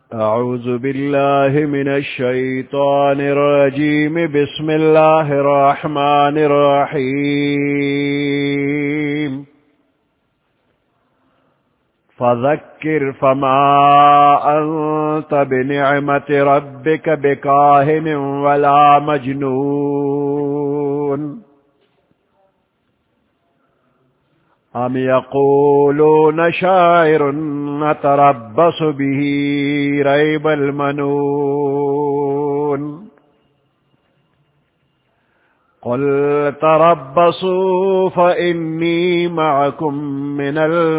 أعوذ بالله من الشيطان الرجيم بسم الله الرحمن الرحيم فذكر فما أنت بنعمة ربك بكاهن ولا مجنون أم يقولون شاعر نتربص به ريب المنون قل تربصوا فإني معكم من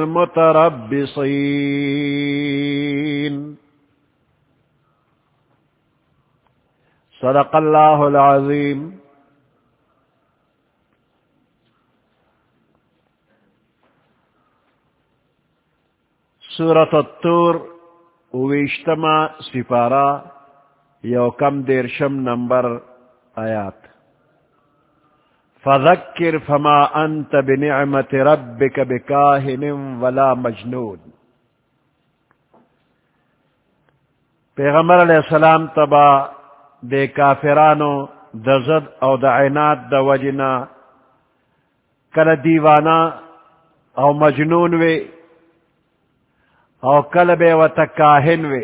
المتربصين صدق الله العظيم. سورة الطور ویشتما سپارہ یوکم دیرشم نمبر آیات. فذکر فما انت بنعمت ربک بکاہن ولا مجنون. پیغمبر علیہ السلام تبا دے کافرانو دزد او دعینات دا وجنا کل دیوانا او مجنون وے او کلب و تکاہن وے.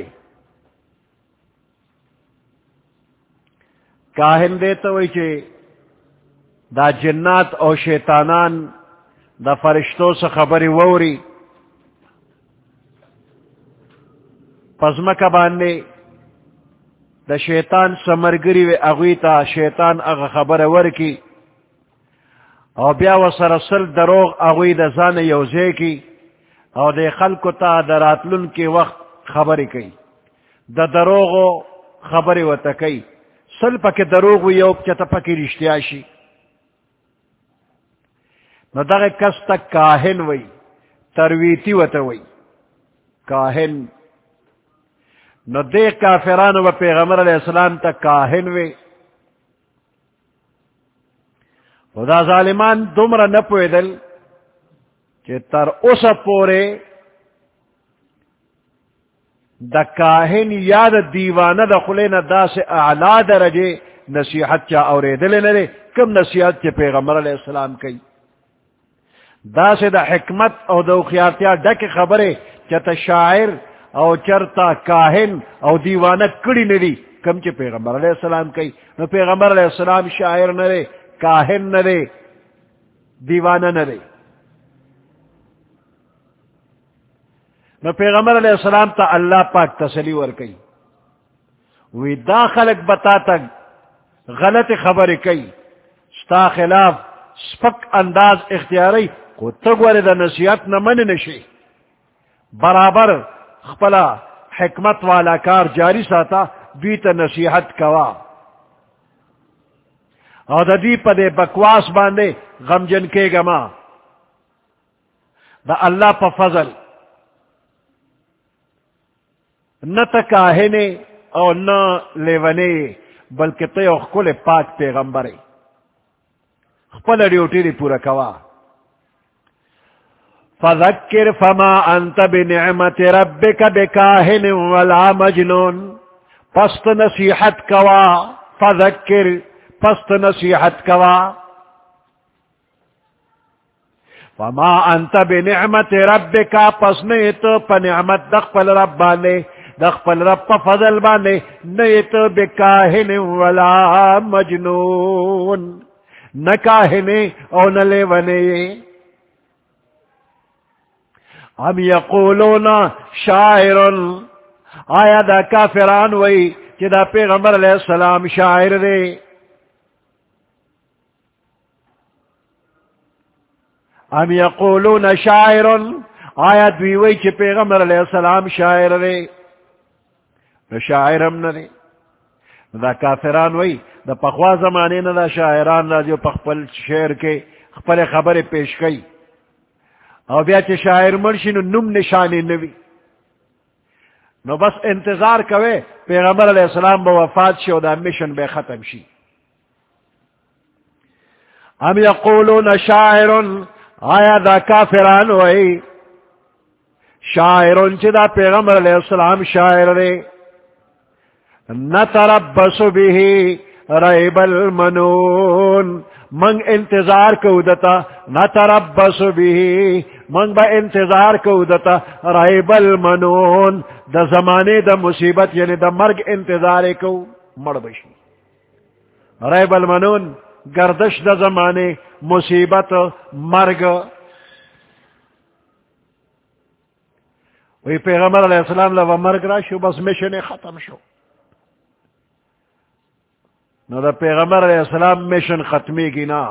کاہن دیتا ہوئی چھے دا جنات او شیطانان دا فرشتوں سے خبری ووری پزمکا باندے دا شیطان سمرگری وے اغویتا شیطان اغا خبر ورکی او بیا و سرسل دروغ اغوی دا زان یوزے کی او دے خلقو تا دراتلن کے وقت خبری کئی دا دروغو خبری و تکی سل پک دروغو یوک چتا پکی رشتیاشی نو دا کس تا کاہن وی ترویتی و توی کاہن نو دے کافرانو و پیغمبر علیہ السلام تا کاہن وی. خدا ظالمان دمرا نپوی دل کہ تر اس پورے دا کاہن یا دا دیوانہ دا خلین دا سے اعلا درجے نصیحت چا اورے دلے نرے کم نصیحت چا پیغمبر علیہ السلام کی دا سے دا حکمت او دا خیارتیا ڈک خبرے چا شاعر او چرتا کاہن او دیوانہ کڑی نری کم چا پیغمبر علیہ السلام کی. نو پیغمبر علیہ السلام شاعر نرے کاہن نرے دیوانہ نرے. نو پیغمبر علیہ السلام تا اللہ پاک تسلی ورکی وی دا خلق بتا تک غلط خبر کئی ستا خلاف سپک انداز اختیاری کو تگوری دا نصیحت نمن نشی برابر خپلا حکمت والا کار جاری ساتا دوی تا نصیحت کوا او دا دی پا دے بکواس باندے غمجن کے گما دا اللہ پا فضل نہ تکاہنے او نہ لیونے بلکہ تے اخکل پاک پیغمبرے خپل ڈیوٹی دی پورا کوا. فذکر فما انت بنعمت ربک بکاہن ولا مجنون. پست نصیحت کوا فذکر پست نصیحت کوا فما انت بنعمت ربک پس نیت پا نعمت دخپل ربانے دخپل رب پا فضل بانے نیت بکاہن ولا مجنون نکاہنے او نلیونے. ام یقولون شاعر آیا دا کافران وی کہ دا پیغمبر علیہ السلام شاعر دے. ام یقولون شاعر آیا دوی وی کہ پیغمبر علیہ السلام شاعر دے. نو شاعر ہم نہ دے دا کافران وی دا پخوا زمانے نہ دا شاعران دا جو پخپل شعر کے خپل خبر پیش کئی او بیا چے شاعر مرشی نو نم نشانی نوی نو بس انتظار کوئے پیغمبر علیہ السلام با وفات شی او دا مشن بے ختم شی. ام یقولون شاعر آیا دا کافران وی شاعرون چی دا پیغمبر علیہ السلام شاعر دے نتربص به ریب المنون منگ انتظار کو دتا نتربص به منگ با انتظار کو دتا ریب المنون دا زمانے دا مصیبت یعنی دا مرگ انتظار کو مر بشی ریب المنون گردش دا زمانے مصیبت مرگ وی پیغمبر علیہ السلام لو مرگ را شو بس مشن ختم شو نو دا پیغمبر علیہ السلام مشن ختمی کی نا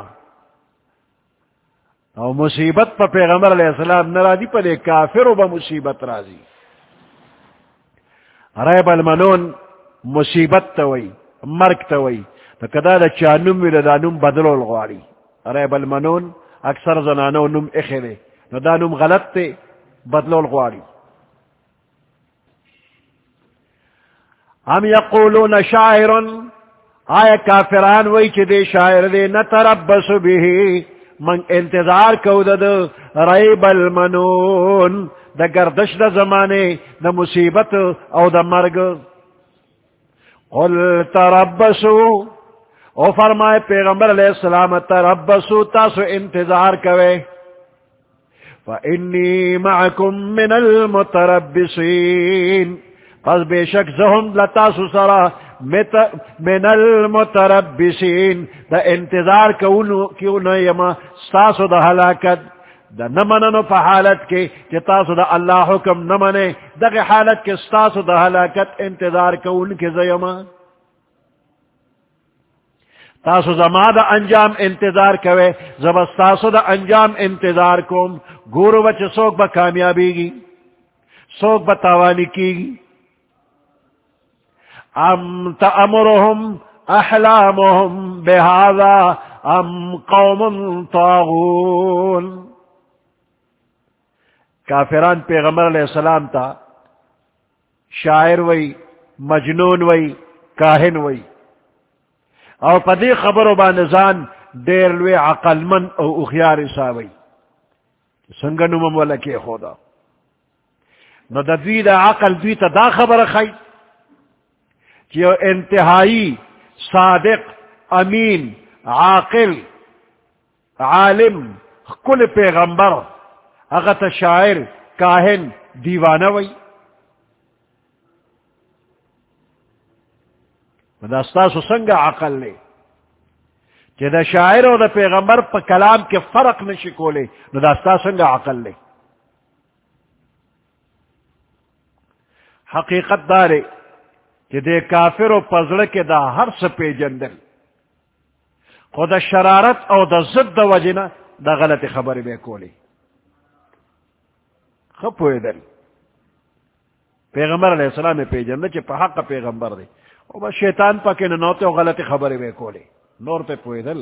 او مصیبت پا پیغمبر علیہ السلام نرازی پا دے کافر با مصیبت رازی ریب المنون مصیبت توئی مرگ توئی تو کدا دا چانم وی دا نم بدلو الغواری ریب المنون اکثر زنانو نم اخرے نو دا نم غلط تے بدلو الغواری ہم یقولون شاعر آیا کافران وی چی دے شاعر دے نتربص به من انتظار کو دا ریب المنون دا گردش دا زمانے دا مصیبت او دا مرگ قل تربصو او فرمائے پیغمبر علیہ السلام تربصو تاسو انتظار کوئے فإنی معکم من المتربصین پس بے شک زہم لتاسو سرا من المتربصین دا انتظار کیوں نیما ستاسو دا حلاکت دا نمننو پا حالت کے کہ تاسو دا اللہ حکم نمنے دا حالت کے ستاسو دا حلاکت انتظار کون کے زیما تاسو زما دا انجام انتظار کوئے زبستاسو دا انجام انتظار کوم گورو بچ سوک با کامیابی گی سوک با تاوانی کی گی ام تأمرهم احلامهم بهذا ام قوم طاغون کافران پیغمبر علیہ السلام تا شاعر وی مجنون وی کاہن وی او پدی خبرو بانزان دیر لوی عقل من او اخیار ساوی سنگنو ممولا کی خودا نو دا دوی دا عقل دوی تا دا خبر خی کہ انتہائی صادق امین عاقل عالم کل پیغمبر اغت شاعر کاہن دیوانہ وی داستاسو سنگا عقل لے کہ دا شاعر اور دا پیغمبر پا کلام کے فرق نشکولے نو داستا سنگا عقل لے حقیقت دارے کہ دے کافر و پزڑ کے دا ہر سپے جندل خود شرارت او دا ضد دا وجنا دا غلط خبر بے کولی خپوئے دل پیغمبر علیہ السلام پہ جندل چے پا حق پیغمبر دے او بس شیطان پا کے نوتے و غلط خبر بے کولی نور تے پوئے دل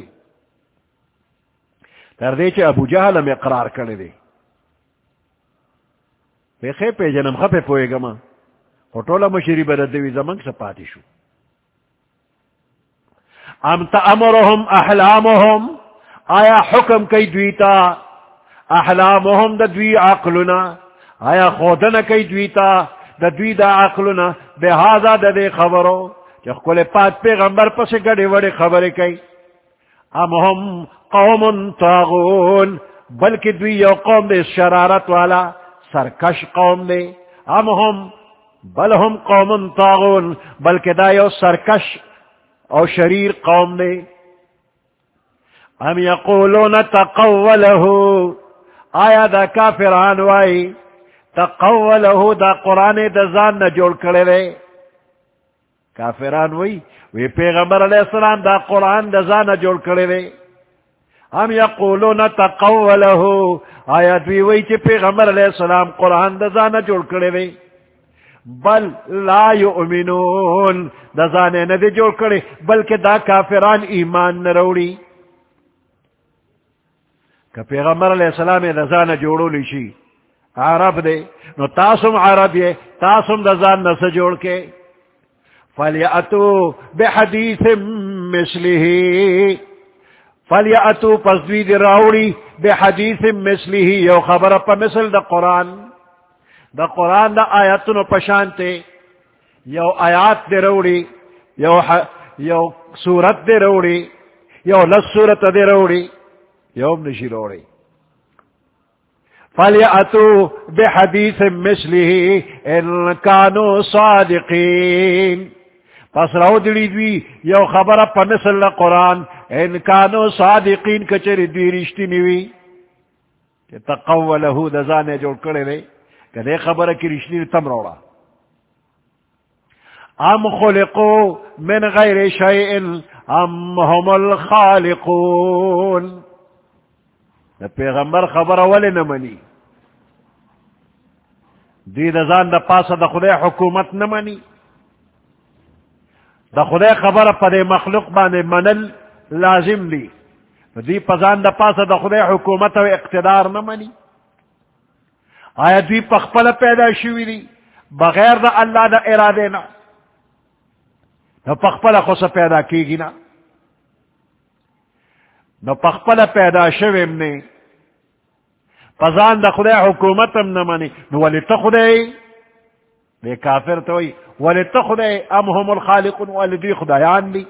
تردے چے ابو جہل ہم اقرار کرے دے پہ خے پہ جنم خپے پوئے گا ماں خطولا مشری بددوی زمان سپاتی شو ام تأمرهم احلامهم آیا حکم کئی دویتا احلامهم دا دوی عقلنا آیا خودنا کئی دویتا دا دوی دا عقلنا بہذا دا دے خبرو چا کل پات پیغمبر پس گڑے وڑے خبرے کئی ام هم قوم طاغون بلکہ دوی یو قوم دے شرارت والا سرکش قوم دے ام هم بل ہم قوم طاغون بلکہ دا یو سرکش او شریر قوم دے ام یقولون تقولہو آیا دا کافران وائی تقولہو دا قرآن دا زان نا جوڑ کرے رے کافران وی پیغمبر علیہ السلام دا قرآن دا زان نا جوڑ کرے رے ام یقولون تقولہو آیا دوی وی چی پیغمبر علیہ السلام قرآن دا زان نا جوڑ کرے رے بل لا یؤمنون دا زانے ندے جوڑ کرے بلکہ دا کافران ایمان نروڑی کہ پیغمبر علیہ السلام دا زانے جوڑو لیشی عرب دے نو تاسم عرب یہ تاسم دا زان نسا جوڑ کے فلیأتو بحدیث مثلہی فلیأتو پس دوی دی راوڑی بحدیث مثلہی یو خبر پا مثل دا قرآن دا قرآن دا آیتنو پشانتے یو آیات دے روڑی یو سورت دے روڑی یو لس سورت دے روڑی یو نشی روڑی فَلْيَأْتُوا بِحَدِيثٍ مِثْلِهِ إِن كَانُوا صَادِقِينَ پس رو دلی دوی یو خبر پا نسل قرآن ان كانوا صادقین کچری دوی رشتی نیوی کہ تقولہو دزانے جوڑ کرے لے کہ دے خبر کی رشتی تم روڑا ام خلقوا من غیر شیئن ام هم الخالقون دا پیغمبر خبر اولی نمانی دی دزان دا پاسا دا خدای حکومت نمانی دا خدای خبر پا دے مخلوق بانے منل لازم دی دی پزان دا پاسا دا خدای حکومت و اقتدار نمانی آیا دی پخپل پیدا شوی دی بغیر دا اللہ دا ارادے نا نو پخپل خوص پیدا کی گی نا نو پخپل پیدا شویم نے پزان دا خدای حکومتم نمانی نو ولی تا خدای بے کافر توئی ولی تا خدای ام هم الخالقون ولی دی خدایان دی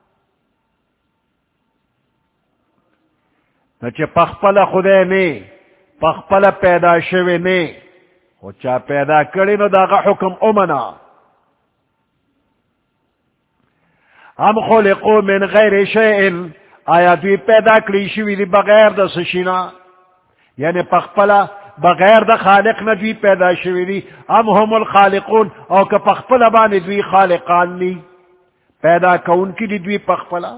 نو چه پخپل خدای نے پخپل پیدا شوی نے خود چا پیدا کری نو داغا حکم امنا ام خلقو من غیر شیئن آیا دوی پیدا کری شوی دی بغیر دا سشینا یعنی پخپلا بغیر دا خالق نہ دوی پیدا شوی دی ام هم الخالقون او کہ پخپلا بانی دوی خالقان لی پیدا کون کی دی دوی پخپلا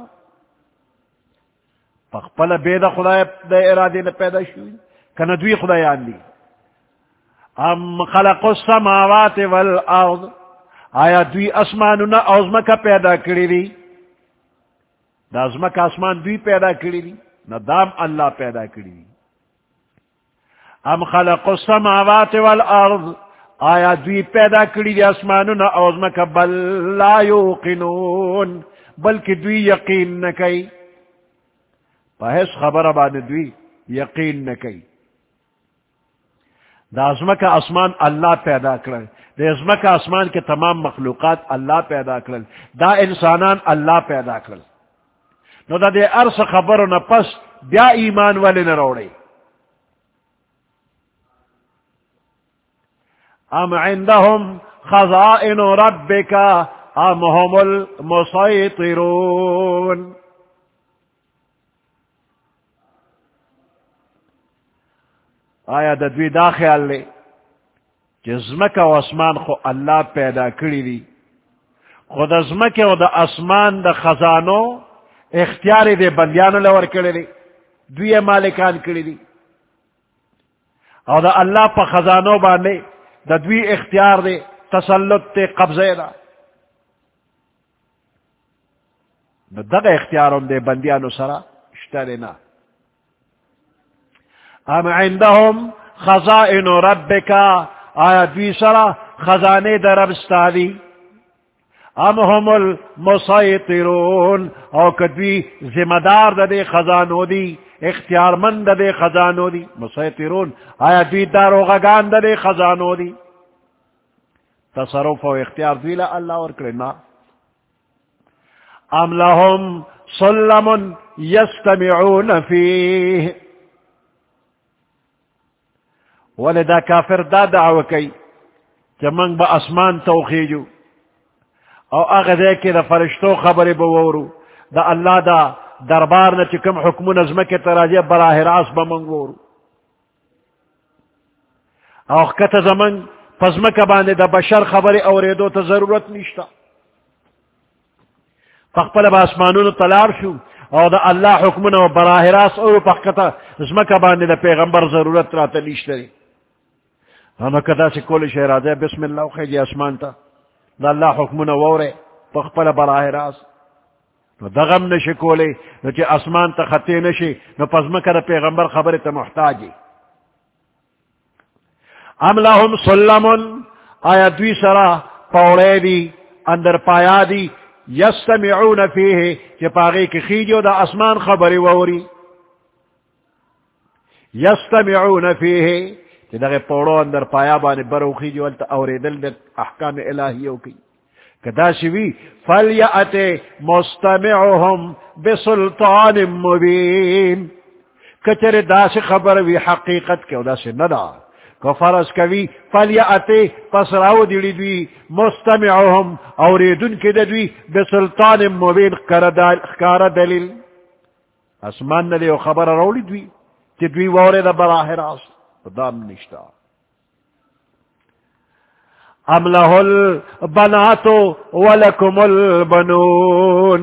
بے دا خدا دا ارادے نہ پیدا شوی کہ دوی خدایان لی ام خلق السماوات والارض آیا دوی اسمانونا اوزمکا پیدا کری دی دا ازمکا اسمان دوی پیدا کری دی نہ دام اللہ پیدا کری دی ام خلق السماوات والارض آیا دوی پیدا کری دی اسمانونا اوزمکا بل لا یوقنون بلکہ دوی یقین نکی پہس خبر بان دوی یقین نکی دا ازمکا اسمان اللہ پیدا کرن دا ازمکا اسمان کے تمام مخلوقات اللہ پیدا کرن دا انسانان اللہ پیدا کرن نو دا دے ارس خبرو نا پس بیا ایمان والی نروڑی ام عندهم خزائن ربک ام هم المسیطرون آیا دا دوی دا خیال لے جزمکا و اسمان خو اللہ پیدا کری دی خود ازمکا و دا اسمان دا خزانو اختیاری دے بندیانو لور کری دی دوی مالکان کری دی او دا اللہ پا خزانو باندے دا دوی اختیار دے تسلط تے قبضے دا دا اختیارم دے بندیانو سرا اشترینا ام عندهم خزائن ربک آیا دوی سرا خزانے در رب ستادی ام هم المسیطرون او کدوی ذمہ دار دے خزانو دی اختیار مند دے خزانو دی مسیطرون آیا دوی داروغگان دے خزانو دی تصرف و اختیار دوی لا اللہ اور کرنا ام لهم سلم یستمعون فیہ ولی دا کافر دا دعوی کئی کہ منگ با اسمان توخیجو او اغدے کی دا فرشتو خبری بوورو دا اللہ دا دربار نا چکم حکم نظمک تراجی براہ راس با منگورو او کت زمن پزمک باندے دا بشر خبری اوریدو تا ضرورت نشتا فقبل با اسمانون طلار شو او دا اللہ حکمنا و براہ راس او پخکتا زمک باندے دا پیغمبر ضرورت را تا نشتری ہم کدا سے کول شہرازہ بسم اللہ خیجی اسمان تا دا اللہ حکمنا وورے پخپل براہ راس نو دغم نشی کولے نو چی اسمان تا خطے نشی نو پزمکہ دا پیغمبر خبر تا محتاجی ام لهم سلمن آیا دوی سرا پوڑے دی اندر پایا دی یستمعون فیہ چی پاگئی کی خیجو دا اسمان خبری ووری یستمعون فیہ کہ دغه پوڑو اندر پایا باندې بروخی جو ولت اوریدل د احکام الہیو کی کدا شوی فلیأت مستمعهم بسلطان مبین کچر دا سے خبر وی حقیقت کے دا سے ندا کو فرض کوی فلیأت پس راو دیلی دوی مستمعهم اوریدن کے دوی بسلطان مبین کار دلیل اسمان ندے و خبر رولی دوی چی دوی وورد براہ راست دام نشتا ام له البنات ولکم البنون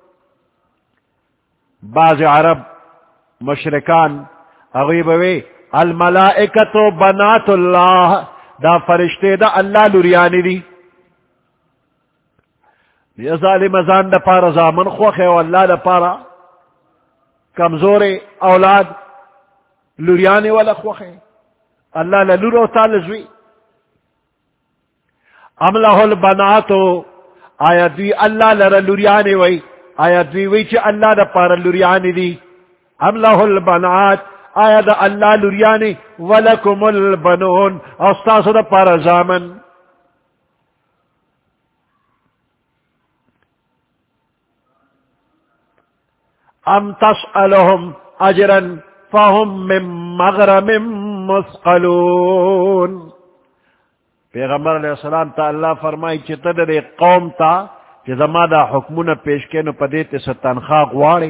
بعض عرب مشرکان اغیبوی الملائکت بنات اللہ دا فرشتے دا اللہ لریانی دی یہ ظالم ازان دا پارا زامن خوخے و اللہ دا پارا کمزور اولاد لریانی والا خوخے اللہ للورو تالزوی ام له البنات آیا دوی اللہ لرا لریانی وی آیا دوی وی چی اللہ دا پارا لریانی دی ام له البنات آیا دا اللہ لریانی ولکم البنون استاسو دا پارا زامن ام تسألهم اجرا فهم من مغرم مثقلون پیغمبر علیہ السلام تا اللہ فرمائی چی تد دے قوم تا چی زما دا حکمون پیش کے نو پدیتے سا تنخواہ غوارے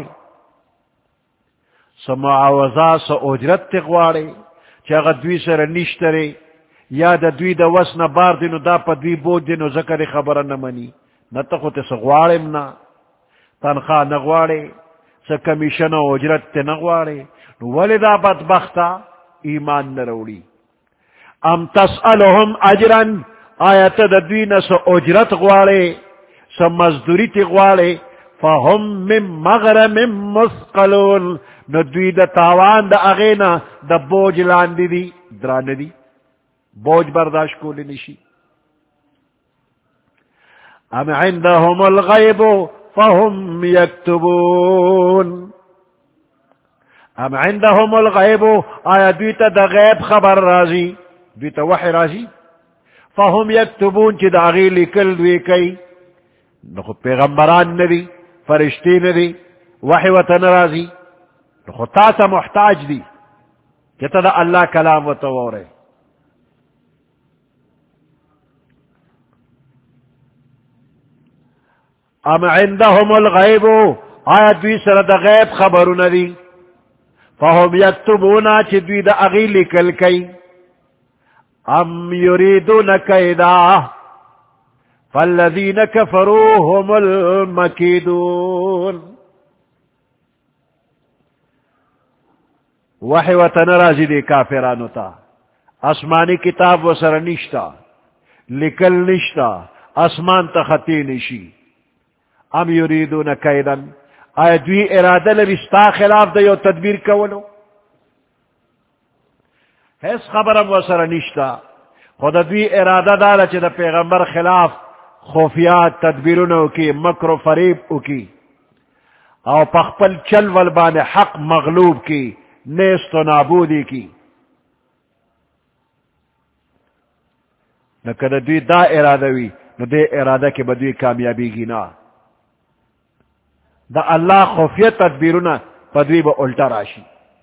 سا معاوضہ سا اجرت تے غوارے چی اگر دوی سر نشترے یا دا دوی دا وسن بار دینو دا پا دوی بود دینو ذکر خبر نمانی نتخو تے سا غوارے منا تنخواہ نغوارے سا کمیشن و اجرت تے نغوارے ولی دا بدبختا ایمان نروڑی ام تسألهم اجرا آیت دوی سا اجرت غوارے سا مزدوری تی غوارے فهم من مغرم مثقلون نو دوی دا تاوان دا اغینا دا بوج لاندی دی دران دی بوج برداشت کولی نشی ام عندهم الغیب فهم یکتبون ام عندهم الغیب آیا دوی تا دا غیب خبر رازی دوی تا وحی رازی فهم یکتبون چی دا غی لکل دوی کئی نخو پیغمبران ندی فرشتی ندی وحی وطن رازی نخو تا تا محتاج دی چی تا دا اللہ کلام وطورے ام عندهم الغیب آیا دوی سر دا غیب خبرو ندی فهم یکتبونا چی دوی دا اغی لکل کئی ام یریدون کیدا فالذین کفروا هم المکیدون وحی وطن رازی دی کافرانو تا اسمانی کتاب و سر نشتا لکل نشتا اسمان تا خطی نشی ام یریدون کیدن آیا دوی ارادہ لرستا خلاف دا یو تدبیر کولو حیث خبرم و سر نشتا خود دوی ارادہ دالا چی دا پیغمبر خلاف خوفیات تدبیرونو کی مکر و فریب کی او پخپل چل والبان حق مغلوب کی نیست و نابودی کی نکہ دا دوی دا ارادہ وی نو دے ارادہ کی بدوی کامیابی گی نا دا اللہ خوفیت تدبیرونا پدوی با الٹا راشی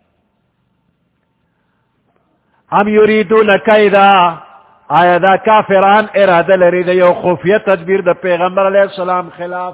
ام یریدون کیدا آیا دا کافران ارادہ لرید یو خوفیت تدبیر دا پیغمبر علیہ السلام خلاف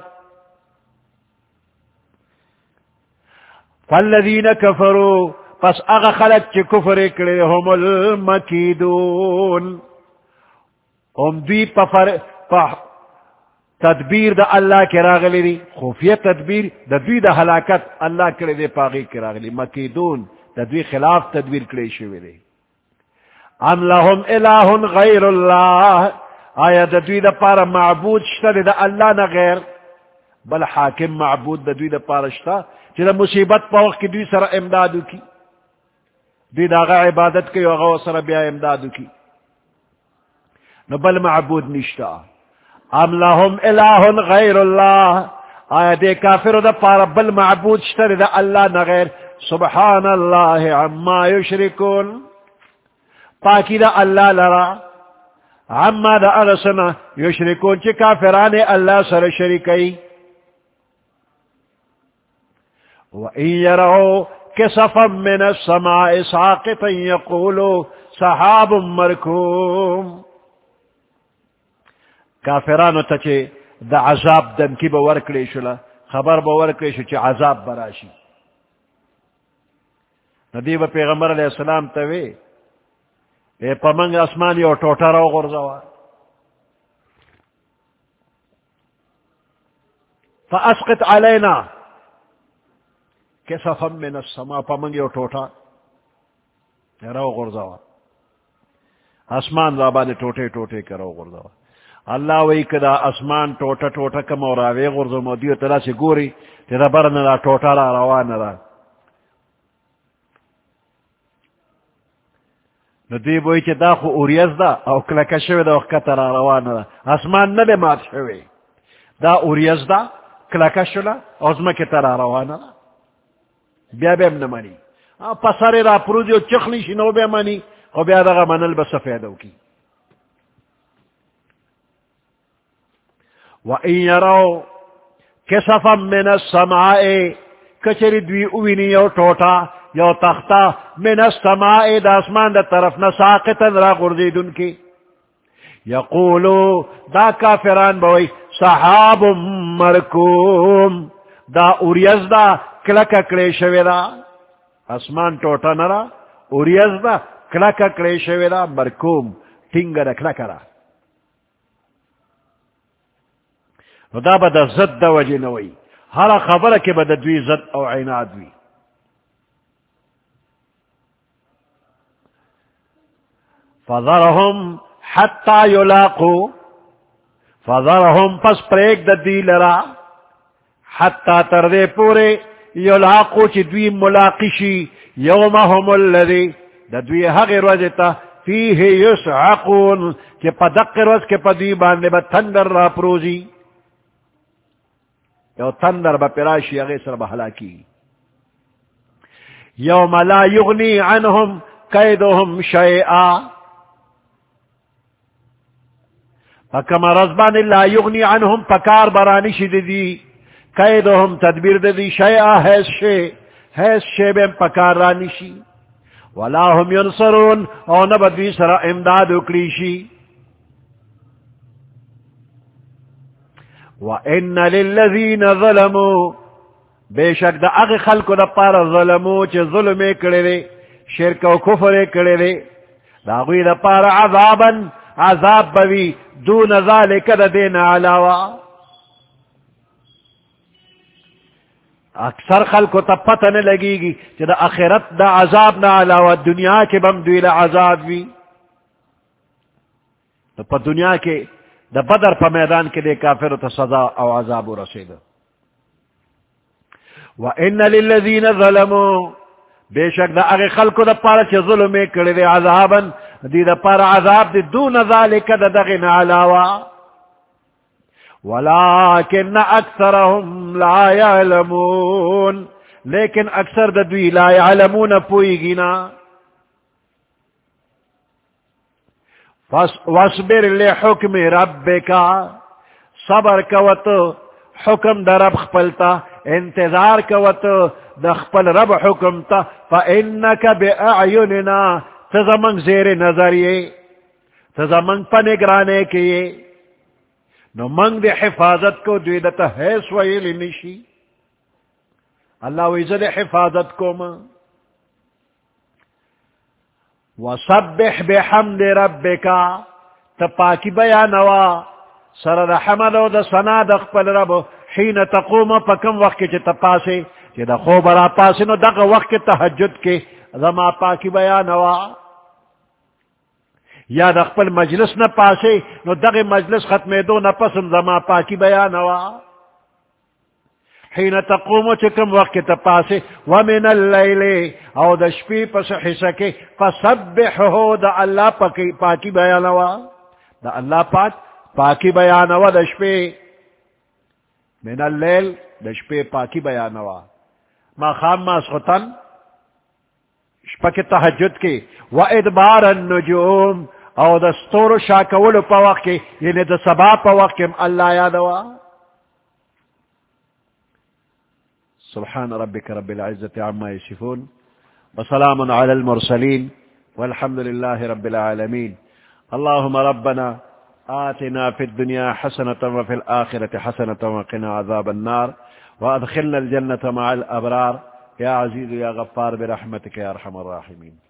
فالذین کفروا پس اغا خلق چی کفر اکڑے هم المکیدون ام دوی پا تدبیر دا اللہ کی راغلی دی خوفیت تدبیر دا دوی دا حلاکت اللہ کرے دے پاغی کی راغلی مکیدون دا دوی خلاف تدبیر کرے شوئے دے ام لهم الہ غیر اللہ آیا دا دوی دا پارا معبود شتا دا اللہ نا غیر بل حاکم معبود دا دوی دا پارا شتا چی دا مصیبت پاوک کی دوی سر امدادو کی دوی دا غا عبادت کی وغا سر بیا امدادو کی نو بل معبود نشتا ام لهم الہ غیر اللہ آیا دے کافر دا پارا بل معبود شتا دا اللہ نا غیر سبحان اللہ عما یشرکون پاکی دا اللہ لرا عما دا اغسنا یشرکون چی کافران اللہ سر شرکی وَإِن يَرَوْا كِسَفًا مِّنَ السَّمَاءِ سَاقِطًا يَقُولُوا سَحَابٌ مَّرْكُومٌ کافرانو تچے دا عذاب دن کی باورکلی شلا خبر باورکلی شو چی عذاب براشی ندیب پیغمبر علیہ السلام توی اے پمنگ اسمان یو ٹوٹا رو غرزوا فاسقط علینا کسفا من السماء پمنگ یو ٹوٹا رو غرزوا اسمان رابانی ٹوٹے ٹوٹے کرو غرزوا اللہ وی کدا اسمان ٹوٹا ٹوٹا کم اور آوے غرزو مودیو تلا سے گوری تیرا برن را ٹوٹا را روان را ندی بوئی چی دا خو اوریز دا او کلکا شوی دا وقت را روان دا اسمان نده مات شوی دا اوریز دا کلکا شولا ازمکی ترا روان دا بیا بیم نمانی پسر را پروزی و چخلی شنو بیا مانی خو بیا دا منل بسفیدو کی وَإِن يَرَوْا كِسَفًا مِّنَ السَّمَاءِ کچری دوی اوینی یو ٹوٹا یو تختا من السماء دا اسمان دا طرف نساقتا را غردیدن کی یقولو دا کافران بوئی صحاب مرکوم دا اوریز دا کلکا کلی شوی دا اسمان ٹوٹا نرا اوریز دا کلکا کلی شوی دا مرکوم ٹنگ دا کلکا را دا با دا زد دا وجی نوی ہر خبر کے با دا دوی زد او عناد وی فذرهم حتی یلاقو فذرهم پس پریک دا دی لرا حتی تردے پورے یلاقو چی دوی ملاقشی یومهم اللذی دا دوی حق روزتا فیہ یسعقون چی پا دق روز کے پا دوی باندے با تندر را پروزی یو تندر با پراشی اغی سر با حلاکی یوم لا یغنی عنہم قیدهم شیئا فکم رزبان لا یغنی عنہم پکار برانی شد دی قیدهم تدبیر دی شیئا حیث شے بیم پکار رانی شی ولا هم ینصرون او نبدوی سر امداد اکلیشی وَإِنَّ لِلَّذِينَ ظَلَمُوا بے شک دا اغی خلقو دا پارا ظلمو چے ظلمے کڑے دے شرک و کفرے کڑے دے دا غوی دا پارا عذابا عذاب بوی دون ذالک دا دین علاوہ اکثر خلقو تا پتہ نہ لگی گی چے دا آخرت دا عذاب نہ علاوہ دنیا کے بم دوی عذاب وی تو پا دنیا کے دا بدر پا میدان کے لئے کافر تا سزا او عذاب رسید وَإِنَّ لِلَّذِينَ ظَلَمُوا بے شک دا اغی خلقو دا پارا چھ ظلمے کردے دے عذابا دی دا پارا عذاب دی دون ذالک دا دغن علاوہ وَلَكِنَّ أَكْثَرَهُمْ لَا يَعْلَمُونَ لیکن اکثر دا دوی لا يعلمون پوئی گینا وَاصْبِرْ لِحُكْمِ رَبِّكَ صبر کوت حکم دا رب خپلتا انتظار کوت دا خپل رب حکم تا فَإِنَّكَ بِأَعْيُنِنَا تزمنگ زیر نظریے تزمنگ پا نگرانے کیے نو منگ دی حفاظت کو دویدتا حیث ویلی نشی اللہ ویزد حفاظت کو ما وَسَبِّحْ بِحَمْدِ رَبِّكَ تپاکی بیانوا سر دا حمد و دا سنا دا خپل رب حین تقوم پکم وقت چی تپاسے چی دا خوب را پاسے نو دا وقت تحجد کے زما پاکی بیانوا یا دا خپل مجلس نہ پاسے نو دا مجلس ختمے دو نہ پسم زما پاکی بیانوا حین تقوم چکم وقت تپاسے ومن اللیل او دا شپی پس حسکے فسبحو دا اللہ پاکی بیانوا دا اللہ پاکی بیانوا دا شپی من اللیل دا شپی پاکی بیانوا ما خام ما سخطن شپک تحجد کے وَإِدْبَارَ النُّجُومِ او دا ستور شاکولو پا وقت کے یعنی دا سبا پا وقت کے اللہ یادوا. سبحان ربك رب العزة عما يصفون وسلام على المرسلين والحمد لله رب العالمين. اللهم ربنا آتنا في الدنيا حسنة وفي الآخرة حسنة وقنا عذاب النار وأدخلنا الجنة مع الأبرار يا عزيز يا غفار برحمتك يا أرحم الراحمين.